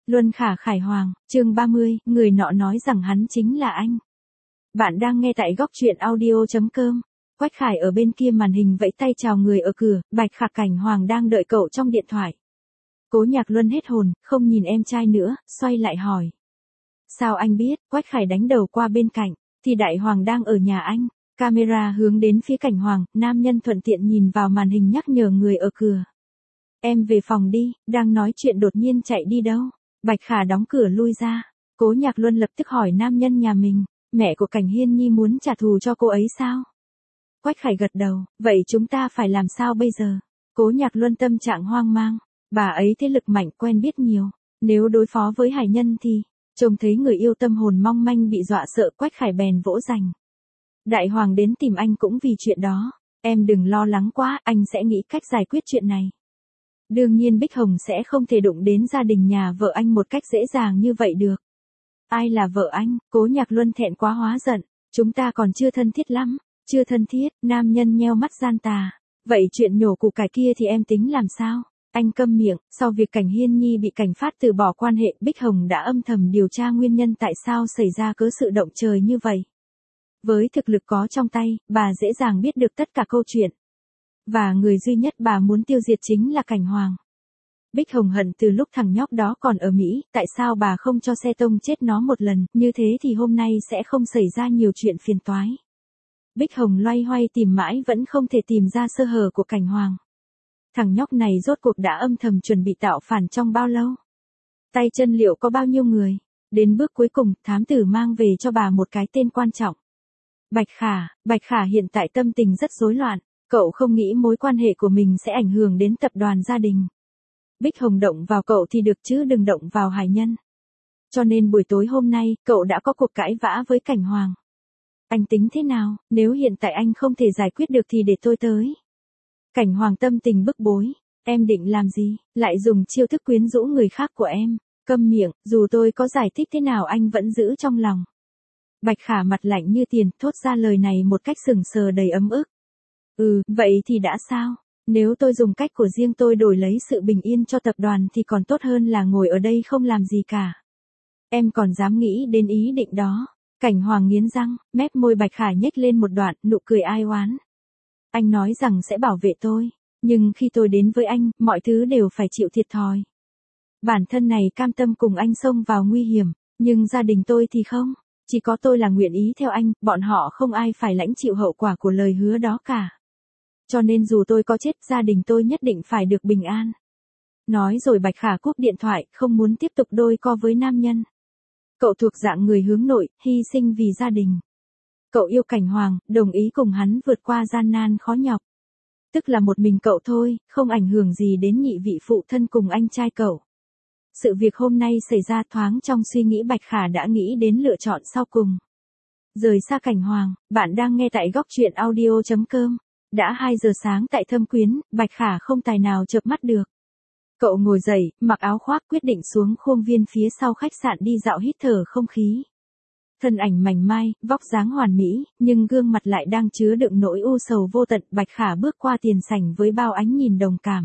Luân Khả Khải Hoàng, chương 30, người nọ nói rằng hắn chính là anh. Bạn đang nghe tại góc truyện audio.com. Quách Khải ở bên kia màn hình vẫy tay chào người ở cửa, Bạch Khả Cảnh Hoàng đang đợi cậu trong điện thoại. Cố Nhạc Luân hết hồn, không nhìn em trai nữa, xoay lại hỏi. Sao anh biết? Quách Khải đánh đầu qua bên cạnh, thì Đại Hoàng đang ở nhà anh. Camera hướng đến phía Cảnh Hoàng, nam nhân thuận tiện nhìn vào màn hình nhắc nhở người ở cửa. Em về phòng đi, đang nói chuyện đột nhiên chạy đi đâu? Bạch Khả đóng cửa lui ra. Cố Nhạc Luân lập tức hỏi nam nhân nhà mình, mẹ của Cảnh Hiên Nhi muốn trả thù cho cô ấy sao? Quách Khải gật đầu, vậy chúng ta phải làm sao bây giờ? Cố Nhạc Luân tâm trạng hoang mang, bà ấy thế lực mạnh quen biết nhiều, nếu đối phó với hải nhân thì, trông thấy người yêu tâm hồn mong manh bị dọa sợ Quách Khải bèn vỗ rành. Đại Hoàng đến tìm anh cũng vì chuyện đó, em đừng lo lắng quá, anh sẽ nghĩ cách giải quyết chuyện này. Đương nhiên Bích Hồng sẽ không thể đụng đến gia đình nhà vợ anh một cách dễ dàng như vậy được. Ai là vợ anh? Cố Nhạc Luân thẹn quá hóa giận, chúng ta còn chưa thân thiết lắm. Chưa thân thiết, nam nhân nheo mắt gian tà. Vậy chuyện nhổ củ cải kia thì em tính làm sao? Anh câm miệng, sau việc Cảnh Hiên Nhi bị cảnh phát từ bỏ quan hệ, Bích Hồng đã âm thầm điều tra nguyên nhân tại sao xảy ra cớ sự động trời như vậy. Với thực lực có trong tay, bà dễ dàng biết được tất cả câu chuyện. Và người duy nhất bà muốn tiêu diệt chính là Cảnh Hoàng. Bích Hồng hận từ lúc thằng nhóc đó còn ở Mỹ, tại sao bà không cho xe tông chết nó một lần, như thế thì hôm nay sẽ không xảy ra nhiều chuyện phiền toái. Bích Hồng loay hoay tìm mãi vẫn không thể tìm ra sơ hở của Cảnh Hoàng. Thằng nhóc này rốt cuộc đã âm thầm chuẩn bị tạo phản trong bao lâu? Tay chân liệu có bao nhiêu người? Đến bước cuối cùng, thám tử mang về cho bà một cái tên quan trọng. Bạch Khả hiện tại tâm tình rất rối loạn, cậu không nghĩ mối quan hệ của mình sẽ ảnh hưởng đến tập đoàn gia đình. Bích Hồng động vào cậu thì được chứ đừng động vào hải nhân. Cho nên buổi tối hôm nay, cậu đã có cuộc cãi vã với Cảnh Hoàng. Anh tính thế nào, nếu hiện tại anh không thể giải quyết được thì để tôi tới. Cảnh Hoàng tâm tình bức bối, em định làm gì, lại dùng chiêu thức quyến rũ người khác của em, câm miệng, dù tôi có giải thích thế nào anh vẫn giữ trong lòng. Bạch Khả mặt lạnh như tiền, thốt ra lời này một cách sừng sờ đầy ấm ức. Vậy thì đã sao, nếu tôi dùng cách của riêng tôi đổi lấy sự bình yên cho tập đoàn thì còn tốt hơn là ngồi ở đây không làm gì cả. Em còn dám nghĩ đến ý định đó. Cảnh Hoàng nghiến răng, mép môi Bạch Khả nhếch lên một đoạn, nụ cười ai oán. Anh nói rằng sẽ bảo vệ tôi, nhưng khi tôi đến với anh, mọi thứ đều phải chịu thiệt thòi. Bản thân này cam tâm cùng anh xông vào nguy hiểm, nhưng gia đình tôi thì không, chỉ có tôi là nguyện ý theo anh, bọn họ không ai phải lãnh chịu hậu quả của lời hứa đó cả. Cho nên dù tôi có chết, gia đình tôi nhất định phải được bình an. Nói rồi Bạch Khả cúp điện thoại, không muốn tiếp tục đôi co với nam nhân. Cậu thuộc dạng người hướng nội, hy sinh vì gia đình. Cậu yêu Cảnh Hoàng, đồng ý cùng hắn vượt qua gian nan khó nhọc. Tức là một mình cậu thôi, không ảnh hưởng gì đến nhị vị phụ thân cùng anh trai cậu. Sự việc hôm nay xảy ra thoáng trong suy nghĩ Bạch Khả đã nghĩ đến lựa chọn sau cùng. Rời xa Cảnh Hoàng, bạn đang nghe tại góc truyện audio.com. Đã 2 giờ sáng tại Thâm Quyến, Bạch Khả không tài nào chợp mắt được. Cậu ngồi dậy, mặc áo khoác quyết định xuống khuôn viên phía sau khách sạn đi dạo hít thở không khí. Thân ảnh mảnh mai, vóc dáng hoàn mỹ, nhưng gương mặt lại đang chứa đựng nỗi u sầu vô tận. Bạch Khả bước qua tiền sảnh với bao ánh nhìn đồng cảm.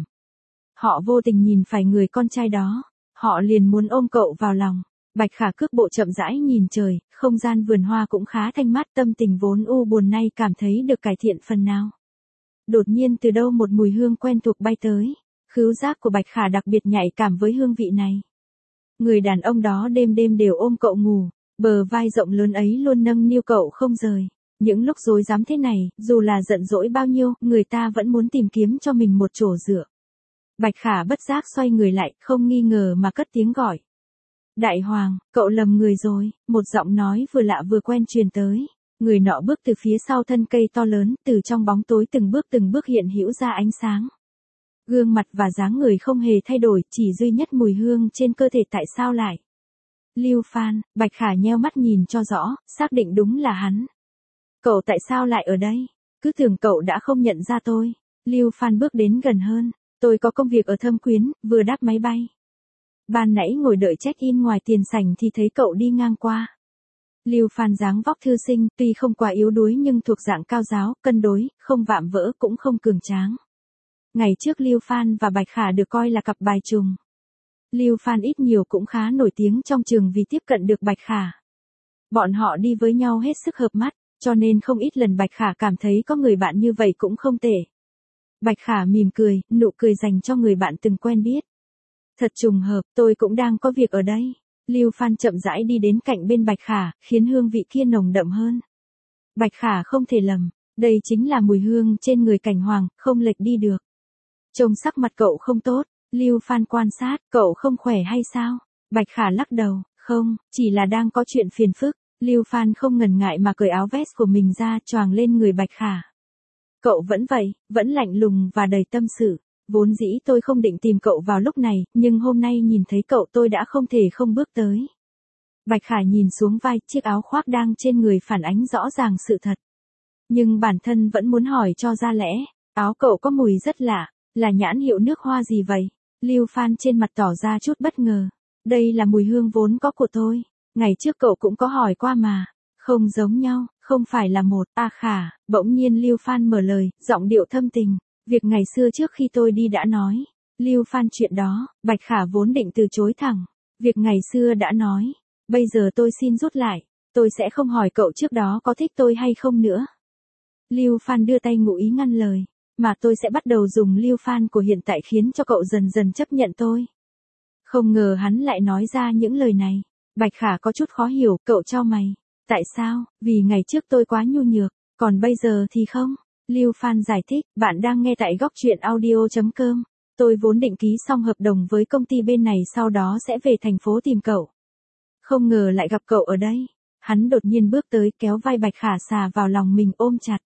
Họ vô tình nhìn phải người con trai đó, họ liền muốn ôm cậu vào lòng. Bạch Khả cước bộ chậm rãi nhìn trời, không gian vườn hoa cũng khá thanh mát, tâm tình vốn u buồn nay cảm thấy được cải thiện phần nào. Đột nhiên từ đâu một mùi hương quen thuộc bay tới. Khứu giác của Bạch Khả đặc biệt nhạy cảm với hương vị này. Người đàn ông đó đêm đêm đều ôm cậu ngủ, bờ vai rộng lớn ấy luôn nâng niu cậu không rời. Những lúc rối rắm thế này, dù là giận dỗi bao nhiêu, người ta vẫn muốn tìm kiếm cho mình một chỗ dựa. Bạch Khả bất giác xoay người lại, không nghi ngờ mà cất tiếng gọi. Đại Hoàng, cậu lầm người rồi, một giọng nói vừa lạ vừa quen truyền tới. Người nọ bước từ phía sau thân cây to lớn, từ trong bóng tối từng bước hiện hữu ra ánh sáng. Gương mặt và dáng người không hề thay đổi, chỉ duy nhất mùi hương trên cơ thể tại sao lại. Lưu Phan, Bạch Khả nheo mắt nhìn cho rõ, xác định đúng là hắn. Cậu tại sao lại ở đây? Cứ tưởng cậu đã không nhận ra tôi. Lưu Phan bước đến gần hơn. Tôi có công việc ở Thâm Quyến, vừa đáp máy bay. Ban nãy ngồi đợi check-in ngoài tiền sảnh thì thấy cậu đi ngang qua. Lưu Phan dáng vóc thư sinh, tuy không quá yếu đuối nhưng thuộc dạng cao giáo, cân đối, không vạm vỡ cũng không cường tráng. Ngày trước Lưu Phan và Bạch Khả được coi là cặp bài trùng. Lưu Phan ít nhiều cũng khá nổi tiếng trong trường vì tiếp cận được Bạch Khả. Bọn họ đi với nhau hết sức hợp mắt, cho nên không ít lần Bạch Khả cảm thấy có người bạn như vậy cũng không tệ. Bạch Khả mỉm cười, nụ cười dành cho người bạn từng quen biết. Thật trùng hợp, tôi cũng đang có việc ở đây. Lưu Phan chậm rãi đi đến cạnh bên Bạch Khả, khiến hương vị kia nồng đậm hơn. Bạch Khả không thể lầm, đây chính là mùi hương trên người Cảnh Hoàng, không lệch đi được. Trông sắc mặt cậu không tốt, Lưu Phan quan sát, cậu không khỏe hay sao? Bạch Khả lắc đầu, không, chỉ là đang có chuyện phiền phức. Lưu Phan không ngần ngại mà cởi áo vest của mình ra choàng lên người Bạch Khả. Cậu vẫn vậy, vẫn lạnh lùng và đầy tâm sự. Vốn dĩ tôi không định tìm cậu vào lúc này, nhưng hôm nay nhìn thấy cậu tôi đã không thể không bước tới. Bạch Khả nhìn xuống vai, chiếc áo khoác đang trên người phản ánh rõ ràng sự thật. Nhưng bản thân vẫn muốn hỏi cho ra lẽ, áo cậu có mùi rất lạ, là nhãn hiệu nước hoa gì vậy? Lưu Phan trên mặt tỏ ra chút bất ngờ. Đây là mùi hương vốn có của tôi. Ngày trước cậu cũng có hỏi qua mà. Không giống nhau, không phải là một. Khả, bỗng nhiên Lưu Phan mở lời, giọng điệu thâm tình. Việc ngày xưa trước khi tôi đi đã nói. Lưu Phan chuyện đó, Bạch Khả vốn định từ chối thẳng. Việc ngày xưa đã nói. Bây giờ tôi xin rút lại. Tôi sẽ không hỏi cậu trước đó có thích tôi hay không nữa. Lưu Phan đưa tay ngụ ý ngăn lời. Mà tôi sẽ bắt đầu dùng Lưu Phan của hiện tại khiến cho cậu dần dần chấp nhận tôi. Không ngờ hắn lại nói ra những lời này. Bạch Khả có chút khó hiểu, cậu chau mày. Tại sao? Vì ngày trước tôi quá nhu nhược, còn bây giờ thì không. Lưu Phan giải thích, bạn đang nghe tại góc truyện audio.com. Tôi vốn định ký xong hợp đồng với công ty bên này sau đó sẽ về thành phố tìm cậu. Không ngờ lại gặp cậu ở đây. Hắn đột nhiên bước tới kéo vai Bạch Khả xà vào lòng mình ôm chặt.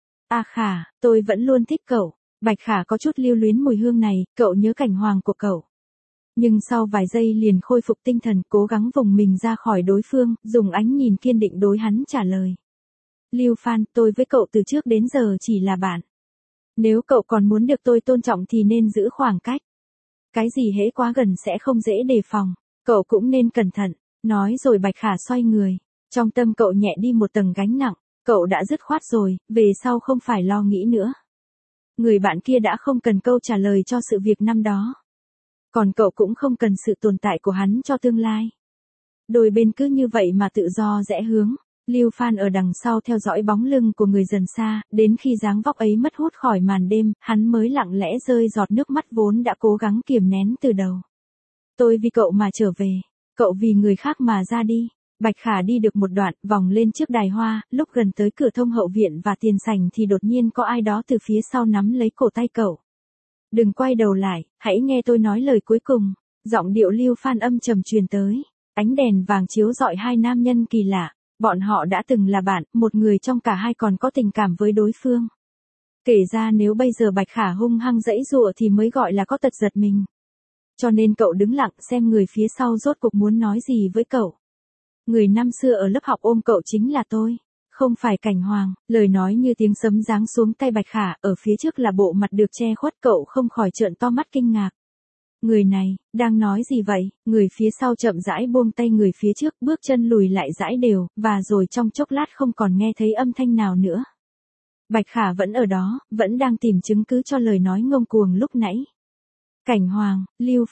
Khả, tôi vẫn luôn thích cậu. Bạch Khả có chút lưu luyến mùi hương này, cậu nhớ Cảnh Hoàng của cậu. Nhưng sau vài giây liền khôi phục tinh thần, cố gắng vùng mình ra khỏi đối phương, dùng ánh nhìn kiên định đối hắn trả lời. Lưu Phan, tôi với cậu từ trước đến giờ chỉ là bạn. Nếu cậu còn muốn được tôi tôn trọng thì nên giữ khoảng cách. Cái gì hễ quá gần sẽ không dễ đề phòng, cậu cũng nên cẩn thận. Nói rồi Bạch Khả xoay người. Trong tâm cậu nhẹ đi một tầng gánh nặng, cậu đã dứt khoát rồi, về sau không phải lo nghĩ nữa. Người bạn kia đã không cần câu trả lời cho sự việc năm đó. Còn cậu cũng không cần sự tồn tại của hắn cho tương lai. Đôi bên cứ như vậy mà tự do rẽ hướng. Lưu Phan ở đằng sau theo dõi bóng lưng của người dần xa, đến khi dáng vóc ấy mất hút khỏi màn đêm, hắn mới lặng lẽ rơi giọt nước mắt vốn đã cố gắng kiềm nén từ đầu. Tôi vì cậu mà trở về, cậu vì người khác mà ra đi. Bạch Khả đi được một đoạn, vòng lên trước đài hoa, lúc gần tới cửa thông hậu viện và tiền sảnh thì đột nhiên có ai đó từ phía sau nắm lấy cổ tay cậu. Đừng quay đầu lại, hãy nghe tôi nói lời cuối cùng. Giọng điệu Lưu Phan âm trầm truyền tới. Ánh đèn vàng chiếu rọi hai nam nhân kỳ lạ. Bọn họ đã từng là bạn, một người trong cả hai còn có tình cảm với đối phương. Kể ra nếu bây giờ Bạch Khả hung hăng giãy giụa thì mới gọi là có tật giật mình. Cho nên cậu đứng lặng xem người phía sau rốt cuộc muốn nói gì với cậu. Người năm xưa ở lớp học ôm cậu chính là tôi, không phải Cảnh Hoàng. Lời nói như tiếng sấm giáng xuống tay Bạch Khả, ở phía trước là bộ mặt được che khuất, cậu không khỏi trợn to mắt kinh ngạc. Người này, đang nói gì vậy? Người phía sau chậm rãi buông tay người phía trước, bước chân lùi lại rãi đều, và rồi trong chốc lát không còn nghe thấy âm thanh nào nữa. Bạch Khả vẫn ở đó, vẫn đang tìm chứng cứ cho lời nói ngông cuồng lúc nãy. Cảnh Hoàng,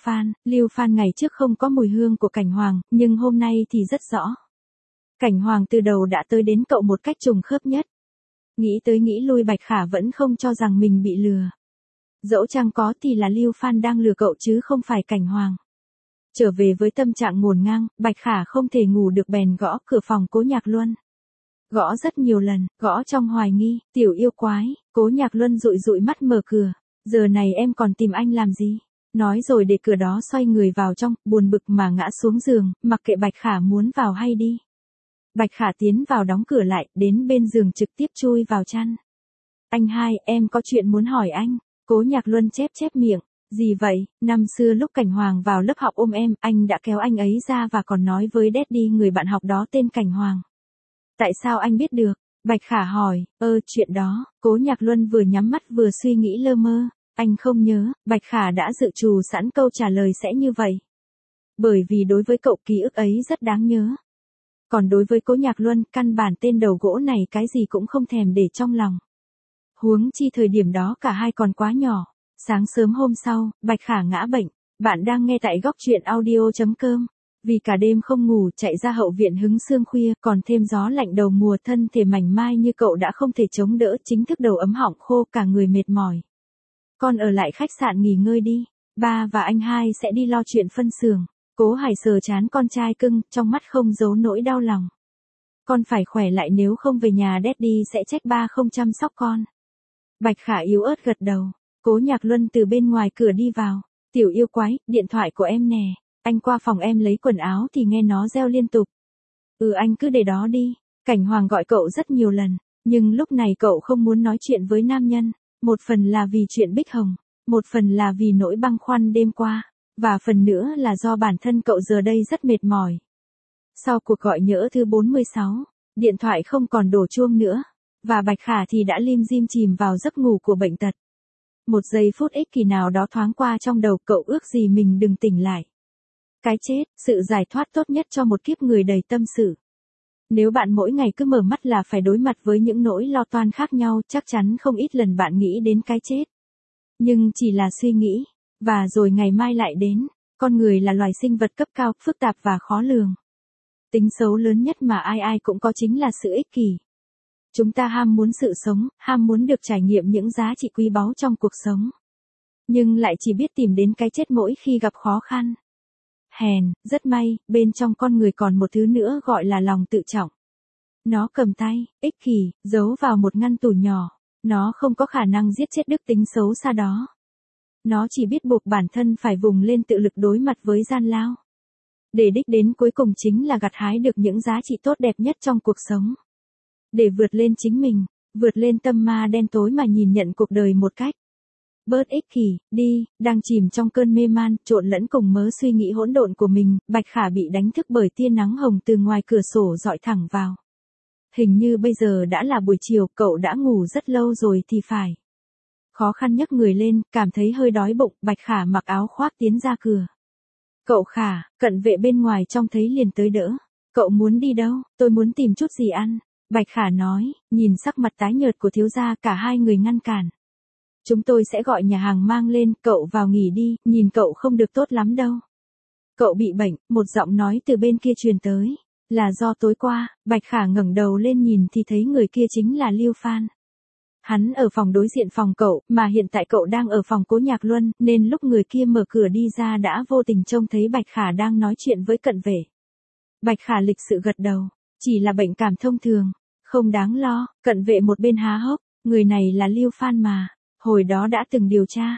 Lưu Phan ngày trước không có mùi hương của Cảnh Hoàng, nhưng hôm nay thì rất rõ. Cảnh Hoàng từ đầu đã tới đến cậu một cách trùng khớp nhất. Nghĩ tới nghĩ lui Bạch Khả vẫn không cho rằng mình bị lừa. Dẫu chăng có thì là Lưu Phan đang lừa cậu chứ không phải Cảnh Hoàng. Trở về với tâm trạng ngổn ngang, Bạch Khả không thể ngủ được bèn gõ cửa phòng Cố Nhạc Luân. Gõ rất nhiều lần, gõ trong hoài nghi, tiểu yêu quái. Cố Nhạc Luân dụi dụi mắt mở cửa. Giờ này em còn tìm anh làm gì? Nói rồi để cửa đó xoay người vào trong, buồn bực mà ngã xuống giường, mặc kệ Bạch Khả muốn vào hay đi. Bạch Khả tiến vào đóng cửa lại, đến bên giường trực tiếp chui vào chăn. Anh hai, em có chuyện muốn hỏi anh. Cố Nhạc Luân chép miệng. Gì vậy? Năm xưa lúc Cảnh Hoàng vào lớp học ôm em, anh đã kéo anh ấy ra và còn nói với Daddy người bạn học đó tên Cảnh Hoàng. Tại sao anh biết được? Bạch Khả hỏi. Chuyện đó. Cố Nhạc Luân vừa nhắm mắt vừa suy nghĩ lơ mơ. Anh không nhớ. Bạch Khả đã dự trù sẵn câu trả lời sẽ như vậy. Bởi vì đối với cậu ký ức ấy rất đáng nhớ. Còn đối với Cố Nhạc Luân, căn bản tên đầu gỗ này cái gì cũng không thèm để trong lòng. Huống chi thời điểm đó cả hai còn quá nhỏ. Sáng sớm hôm sau, Bạch Khả ngã bệnh. Bạn đang nghe tại góc truyện audio.com. Vì cả đêm không ngủ chạy ra hậu viện hứng sương khuya, còn thêm gió lạnh đầu mùa, thân thể mảnh mai như cậu đã không thể chống đỡ, chính thức đầu ấm họng khô, cả người mệt mỏi. Con ở lại khách sạn nghỉ ngơi đi, ba và anh hai sẽ đi lo chuyện phân xưởng. Cố Hải sờ trán con trai cưng, trong mắt không giấu nỗi đau lòng. Con phải khỏe lại, nếu không về nhà Daddy sẽ trách ba không chăm sóc con. Bạch Khả yếu ớt gật đầu. Cố Nhạc Luân từ bên ngoài cửa đi vào. Tiểu yêu quái, điện thoại của em nè. Anh qua phòng em lấy quần áo thì nghe nó reo liên tục. Anh cứ để đó đi. Cảnh Hoàng gọi cậu rất nhiều lần, nhưng lúc này cậu không muốn nói chuyện với nam nhân. Một phần là vì chuyện Bích Hồng, một phần là vì nỗi băn khoăn đêm qua, và phần nữa là do bản thân cậu giờ đây rất mệt mỏi. Sau cuộc gọi nhỡ thứ 46, điện thoại không còn đổ chuông nữa, và Bạch Khả thì đã lim dim chìm vào giấc ngủ của bệnh tật. Một giây phút ích kỷ nào đó thoáng qua trong đầu cậu, ước gì mình đừng tỉnh lại. Cái chết, sự giải thoát tốt nhất cho một kiếp người đầy tâm sự. Nếu bạn mỗi ngày cứ mở mắt là phải đối mặt với những nỗi lo toan khác nhau, chắc chắn không ít lần bạn nghĩ đến cái chết. Nhưng chỉ là suy nghĩ, và rồi ngày mai lại đến. Con người là loài sinh vật cấp cao, phức tạp và khó lường. Tính xấu lớn nhất mà ai ai cũng có chính là sự ích kỷ. Chúng ta ham muốn sự sống, ham muốn được trải nghiệm những giá trị quý báu trong cuộc sống. Nhưng lại chỉ biết tìm đến cái chết mỗi khi gặp khó khăn. Hèn, rất may, bên trong con người còn một thứ nữa gọi là lòng tự trọng. Nó cầm tay, ích kỷ, giấu vào một ngăn tủ nhỏ. Nó không có khả năng giết chết đức tính xấu xa đó. Nó chỉ biết buộc bản thân phải vùng lên tự lực đối mặt với gian lao. Để đích đến cuối cùng chính là gặt hái được những giá trị tốt đẹp nhất trong cuộc sống. Để vượt lên chính mình, vượt lên tâm ma đen tối mà nhìn nhận cuộc đời một cách bớt ích kỷ, đi. Đang chìm trong cơn mê man, trộn lẫn cùng mớ suy nghĩ hỗn độn của mình, Bạch Khả bị đánh thức bởi tia nắng hồng từ ngoài cửa sổ dọi thẳng vào. Hình như bây giờ đã là buổi chiều, cậu đã ngủ rất lâu rồi thì phải. Khó khăn nhấc người lên, cảm thấy hơi đói bụng, Bạch Khả mặc áo khoác tiến ra cửa. Cậu Khả, cận vệ bên ngoài trông thấy liền tới đỡ. Cậu muốn đi đâu? Tôi muốn tìm chút gì ăn. Bạch Khả nói, nhìn sắc mặt tái nhợt của thiếu gia, cả hai người ngăn cản. Chúng tôi sẽ gọi nhà hàng mang lên, cậu vào nghỉ đi, nhìn cậu không được tốt lắm đâu. Cậu bị bệnh, một giọng nói từ bên kia truyền tới. Là do tối qua. Bạch Khả ngẩng đầu lên nhìn thì thấy người kia chính là Lưu Phan. Hắn ở phòng đối diện phòng cậu, mà hiện tại cậu đang ở phòng Cố Nhạc Luân, nên lúc người kia mở cửa đi ra đã vô tình trông thấy Bạch Khả đang nói chuyện với cận vệ. Bạch Khả lịch sự gật đầu, chỉ là bệnh cảm thông thường, không đáng lo. Cận vệ một bên há hốc, người này là Lưu Phan mà, hồi đó đã từng điều tra,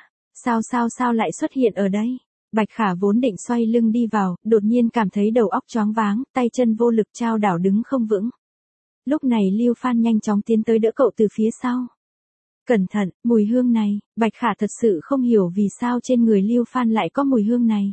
sao lại xuất hiện ở đây? Bạch Khả vốn định xoay lưng đi vào, đột nhiên cảm thấy đầu óc choáng váng, tay chân vô lực chao đảo đứng không vững. Lúc này Lưu Phan nhanh chóng tiến tới đỡ cậu từ phía sau. Cẩn thận, mùi hương này. Bạch Khả thật sự không hiểu vì sao trên người Lưu Phan lại có mùi hương này.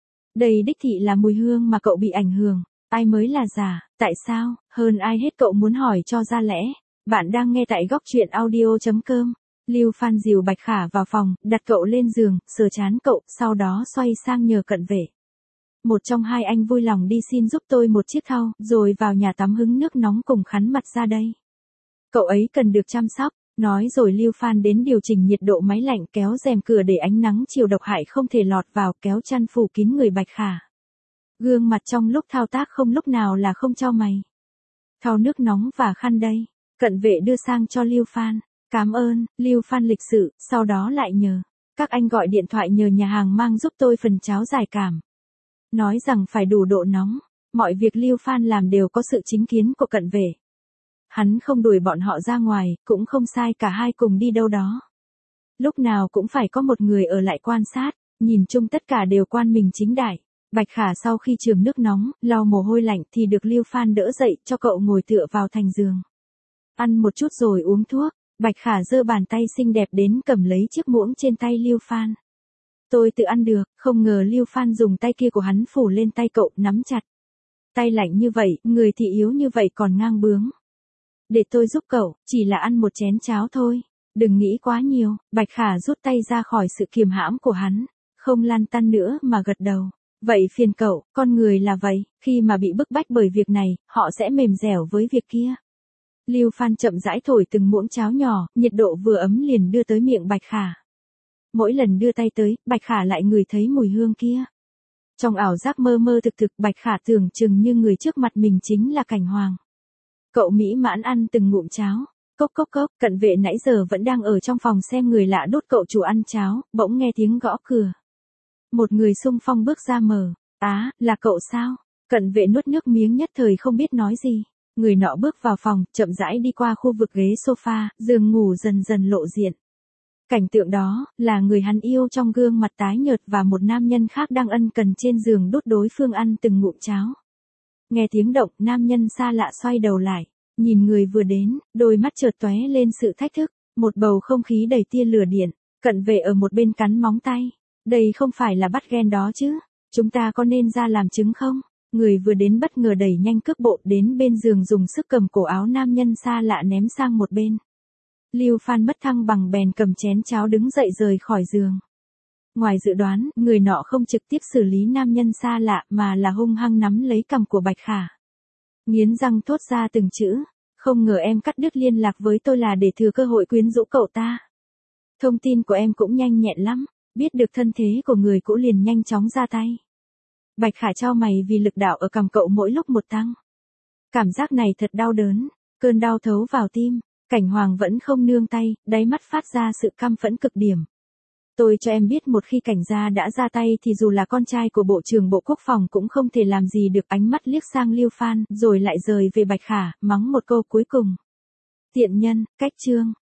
Đây đích thị là mùi hương mà cậu bị ảnh hưởng. Ai mới là giả, tại sao? Hơn ai hết cậu muốn hỏi cho ra lẽ. Bạn đang nghe tại góc truyện audio.com. Lưu Phan dìu Bạch Khả vào phòng, đặt cậu lên giường, sờ trán cậu, sau đó xoay sang nhờ cận vệ. Một trong hai anh vui lòng đi xin giúp tôi một chiếc thau, rồi vào nhà tắm hứng nước nóng cùng khắn mặt ra đây. Cậu ấy cần được chăm sóc. Nói rồi Lưu Phan đến điều chỉnh nhiệt độ máy lạnh, kéo rèm cửa để ánh nắng chiều độc hại không thể lọt vào, kéo chăn phủ kín người Bạch Khả. Gương mặt trong lúc thao tác không lúc nào là không chau mày. Thau nước nóng và khăn đây. Cận vệ đưa sang cho Lưu Phan. Cảm ơn. Lưu Phan lịch sự, sau đó lại nhờ. Các anh gọi điện thoại nhờ nhà hàng mang giúp tôi phần cháo giải cảm. Nói rằng phải đủ độ nóng. Mọi việc Lưu Phan làm đều có sự chính kiến của cận vệ. Hắn không đuổi bọn họ ra ngoài, cũng không sai cả hai cùng đi đâu đó. Lúc nào cũng phải có một người ở lại quan sát, nhìn chung tất cả đều quan mình chính đại. Bạch Khả sau khi chườm nước nóng, lau mồ hôi lạnh thì được Lưu Phan đỡ dậy cho cậu ngồi tựa vào thành giường. Ăn một chút rồi uống thuốc. Bạch Khả giơ bàn tay xinh đẹp đến cầm lấy chiếc muỗng trên tay Lưu Phan. Tôi tự ăn được, không ngờ Lưu Phan dùng tay kia của hắn phủ lên tay cậu, nắm chặt. Tay lạnh như vậy, người thì yếu như vậy còn ngang bướng. Để tôi giúp cậu, chỉ là ăn một chén cháo thôi. Đừng nghĩ quá nhiều. Bạch Khả rút tay ra khỏi sự kiềm hãm của hắn, không lăn tăn nữa mà gật đầu. Vậy phiền cậu, con người là vậy, khi mà bị bức bách bởi việc này, họ sẽ mềm dẻo với việc kia. Lưu Phan chậm rãi thổi từng muỗng cháo nhỏ, nhiệt độ vừa ấm liền đưa tới miệng Bạch Khả. mỗi lần đưa tay tới, Bạch Khả lại ngửi thấy mùi hương kia. Trong ảo giác mơ mơ thực thực, Bạch Khả tưởng chừng như người trước mặt mình chính là Cảnh Hoàng. Cậu mỹ mãn ăn từng ngụm cháo. Cốc cốc cốc, cận vệ nãy giờ vẫn đang ở trong phòng xem người lạ đốt cậu chủ ăn cháo, bỗng nghe tiếng gõ cửa. Một người xung phong bước ra mở. Á, là cậu sao? Cận vệ nuốt nước miếng nhất thời không biết nói gì. Người nọ bước vào phòng, chậm rãi đi qua khu vực ghế sofa, giường ngủ dần dần lộ diện. Cảnh tượng đó, là người hắn yêu trong gương mặt tái nhợt và một nam nhân khác đang ân cần trên giường đốt đối phương ăn từng ngụm cháo. Nghe tiếng động, nam nhân xa lạ xoay đầu lại. Nhìn người vừa đến, đôi mắt chợt tóe lên sự thách thức, một bầu không khí đầy tia lửa điện, cận vệ ở một bên cắn móng tay. Đây không phải là bắt ghen đó chứ, chúng ta có nên ra làm chứng không? Người vừa đến bất ngờ đẩy nhanh cước bộ đến bên giường dùng sức cầm cổ áo nam nhân xa lạ ném sang một bên. Lưu Phan mất thăng bằng bèn cầm chén cháo đứng dậy rời khỏi giường. Ngoài dự đoán, người nọ không trực tiếp xử lý nam nhân xa lạ mà là hung hăng nắm lấy cằm của Bạch Khả. Nghiến răng thốt ra từng chữ, không ngờ em cắt đứt liên lạc với tôi là để thừa cơ hội quyến rũ cậu ta. Thông tin của em cũng nhanh nhẹn lắm, biết được thân thế của người cũ liền nhanh chóng ra tay. Bạch Khả chau mày vì lực đạo ở cằm cậu mỗi lúc một tăng. Cảm giác này thật đau đớn, cơn đau thấu vào tim, Cảnh Hoàng vẫn không nương tay, đáy mắt phát ra sự căm phẫn cực điểm. Tôi cho em biết một khi Cảnh gia đã ra tay thì dù là con trai của Bộ trưởng Bộ Quốc phòng cũng không thể làm gì được. Ánh mắt liếc sang Lưu Phan rồi lại rời về Bạch Khả, mắng một câu cuối cùng. Tiện nhân, cách chương.